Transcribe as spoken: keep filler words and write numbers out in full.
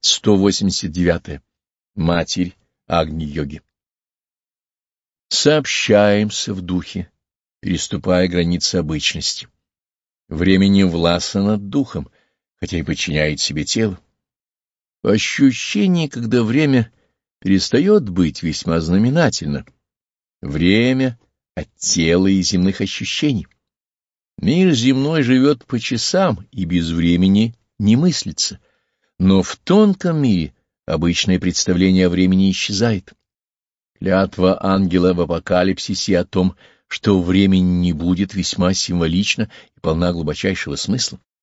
сто восемьдесят девять. Матерь Агни-йоги. Сообщаемся в духе, переступая границы обычности. Время не властно над духом, хотя и подчиняет себе тело. Ощущение, когда время перестает быть, весьма знаменательно. Время от тела и земных ощущений. Мир земной живет по часам и без времени не мыслится, но в тонком мире обычное представление о времени исчезает. Клятва ангела в апокалипсисе о том, что времени не будет, весьма символична и полна глубочайшего смысла.